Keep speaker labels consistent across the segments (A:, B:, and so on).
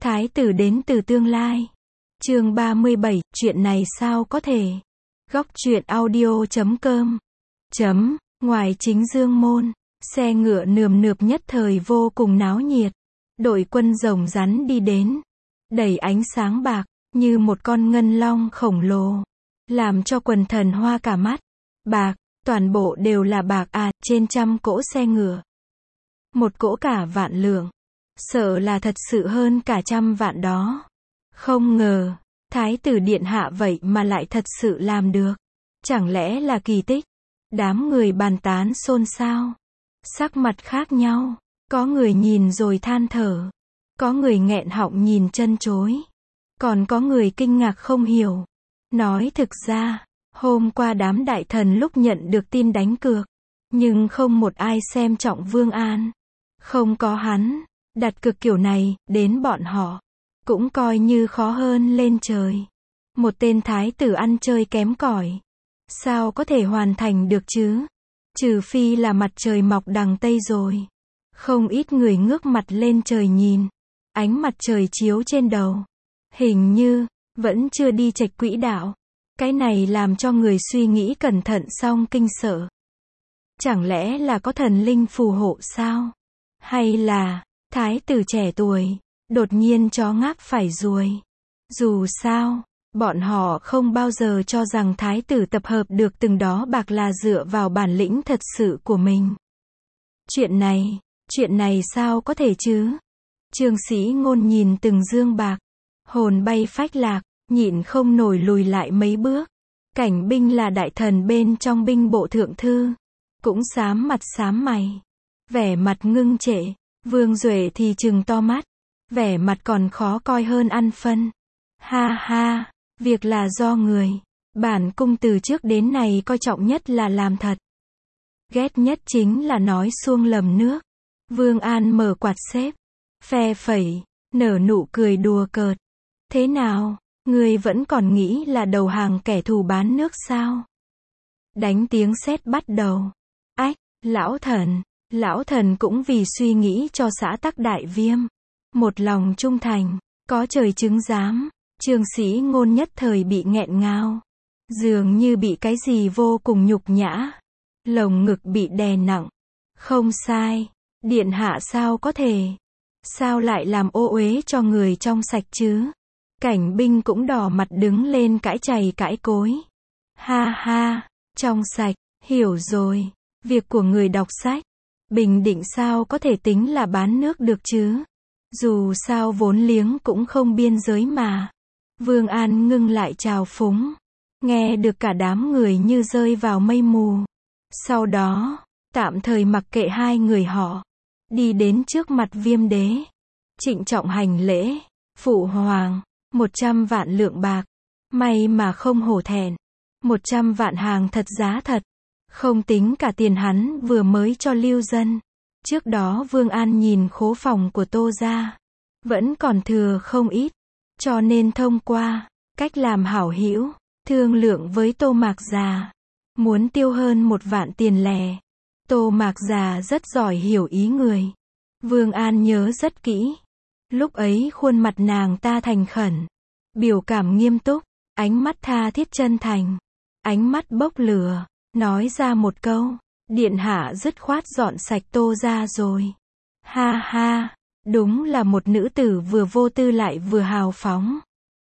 A: Thái tử đến từ tương lai. Chương 37, chuyện này sao có thể? Góc truyện audio.com. Ngoài chính dương môn, xe ngựa nườm nượp nhất thời vô cùng náo nhiệt. Đội quân rồng rắn đi đến, đầy ánh sáng bạc, như một con ngân long khổng lồ, làm cho quần thần hoa cả mắt. Bạc, toàn bộ đều là bạc à, trên trăm cỗ xe ngựa. Một cỗ cả vạn lượng, sợ là thật sự hơn cả trăm vạn đó. Không ngờ, Thái tử điện hạ vậy mà lại thật sự làm được. Chẳng lẽ là kỳ tích? Đám người bàn tán xôn xao, sắc mặt khác nhau, có người nhìn rồi than thở, có người nghẹn họng nhìn chân chối, còn có người kinh ngạc không hiểu. Nói thực ra, hôm qua đám đại thần lúc nhận được tin đánh cược, nhưng không một ai xem trọng Vương An. Không có hắn, đặt cược kiểu này, đến bọn họ, cũng coi như khó hơn lên trời. Một tên thái tử ăn chơi kém cỏi, sao có thể hoàn thành được chứ? Trừ phi là mặt trời mọc đằng Tây rồi. Không ít người ngước mặt lên trời nhìn, ánh mặt trời chiếu trên đầu, hình như vẫn chưa đi chệch quỹ đạo. Cái này làm cho người suy nghĩ cẩn thận xong kinh sợ. Chẳng lẽ là có thần linh phù hộ sao? Hay là thái tử trẻ tuổi đột nhiên chó ngáp phải ruồi? Dù sao, bọn họ không bao giờ cho rằng thái tử tập hợp được từng đó bạc là dựa vào bản lĩnh thật sự của mình. Chuyện này sao có thể chứ? Trương Sĩ Ngôn nhìn từng dương bạc, hồn bay phách lạc, nhịn không nổi lùi lại mấy bước. Cảnh Binh là đại thần bên trong binh bộ thượng thư, cũng xám mặt xám mày, vẻ mặt ngưng trệ. Vương Duệ thì trừng to mắt, vẻ mặt còn khó coi hơn ăn phân. Ha ha, việc là do người. Bản cung từ trước đến nay coi trọng nhất là làm thật. Ghét nhất chính là nói suông lầm nước. Vương An mở quạt xếp, phe phẩy, nở nụ cười đùa cợt. Thế nào, ngươi vẫn còn nghĩ là đầu hàng kẻ thù bán nước sao? Đánh tiếng sét bắt đầu. Ách, lão thần cũng vì suy nghĩ cho xã tắc đại viêm, một lòng trung thành, có trời chứng giám. Trương Sĩ Ngôn nhất thời bị nghẹn ngào, dường như bị cái gì vô cùng nhục nhã, lồng ngực bị đè nặng. Không sai, điện hạ sao có thể? Sao lại làm ô uế cho người trong sạch chứ? Cảnh Binh cũng đỏ mặt đứng lên cãi chày cãi cối. Ha ha, trong sạch, hiểu rồi, việc của người đọc sách. Bình Định sao có thể tính là bán nước được chứ? Dù sao vốn liếng cũng không biên giới mà. Vương An ngưng lại trào phúng, nghe được cả đám người như rơi vào mây mù. Sau đó, tạm thời mặc kệ hai người họ, đi đến trước mặt Viêm đế, trịnh trọng hành lễ. Phụ hoàng, 100 vạn lượng bạc, may mà không hổ thẹn. 100 vạn hàng thật giá thật, không tính cả tiền hắn vừa mới cho lưu dân. Trước đó Vương An nhìn khố phòng của Tô gia, vẫn còn thừa không ít, cho nên thông qua cách làm hảo hữu, thương lượng với Tô Mạc Già, muốn tiêu hơn 1 vạn tiền lẻ. Tô Mạc Già rất giỏi hiểu ý người. Vương An nhớ rất kỹ. Lúc ấy khuôn mặt nàng ta thành khẩn, biểu cảm nghiêm túc, ánh mắt tha thiết chân thành, ánh mắt bốc lửa, nói ra một câu, điện hạ dứt khoát dọn sạch Tô gia rồi. Ha ha, đúng là một nữ tử vừa vô tư lại vừa hào phóng.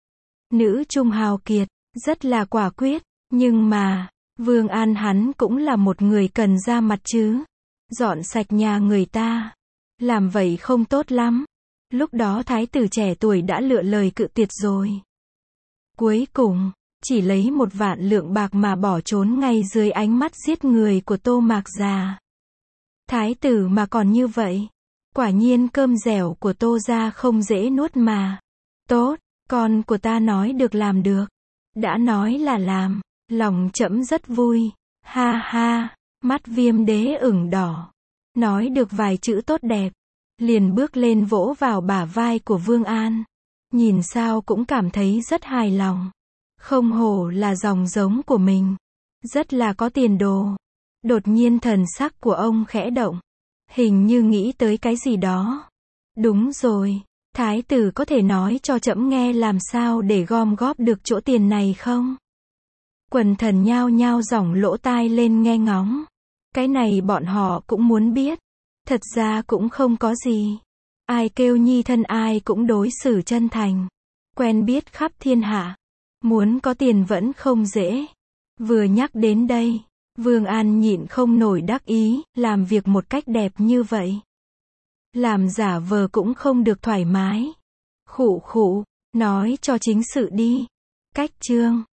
A: Nữ trung hào kiệt, rất là quả quyết, nhưng mà, Vương An hắn cũng là một người cần ra mặt chứ. Dọn sạch nhà người ta, làm vậy không tốt lắm. Lúc đó thái tử trẻ tuổi đã lựa lời cự tuyệt rồi. Cuối cùng, chỉ lấy 1 vạn lượng bạc mà bỏ trốn ngay dưới ánh mắt giết người của Tô Mạc Già. Thái tử mà còn như vậy, quả nhiên cơm dẻo của Tô gia không dễ nuốt mà. Tốt, con của ta nói được làm được. Đã nói là làm, lòng trẫm rất vui. Ha ha, mắt Viêm đế ửng đỏ. Nói được vài chữ tốt đẹp, liền bước lên vỗ vào bả vai của Vương An. Nhìn sao cũng cảm thấy rất hài lòng. Không hổ là dòng giống của mình, rất là có tiền đồ. Đột nhiên thần sắc của ông khẽ động, hình như nghĩ tới cái gì đó. Đúng rồi, Thái tử có thể nói cho trẫm nghe làm sao để gom góp được chỗ tiền này không? Quần thần nhao nhao dỏng lỗ tai lên nghe ngóng. Cái này bọn họ cũng muốn biết. Thật ra cũng không có gì. Ai kêu nhi thân ai cũng đối xử chân thành. Quen biết khắp thiên hạ. Muốn có tiền vẫn không dễ. Vừa nhắc đến đây, Vương An nhịn không nổi đắc ý, làm việc một cách đẹp như vậy. Làm giả vờ cũng không được thoải mái. Khụ khụ, nói cho chính sự đi. Cách chương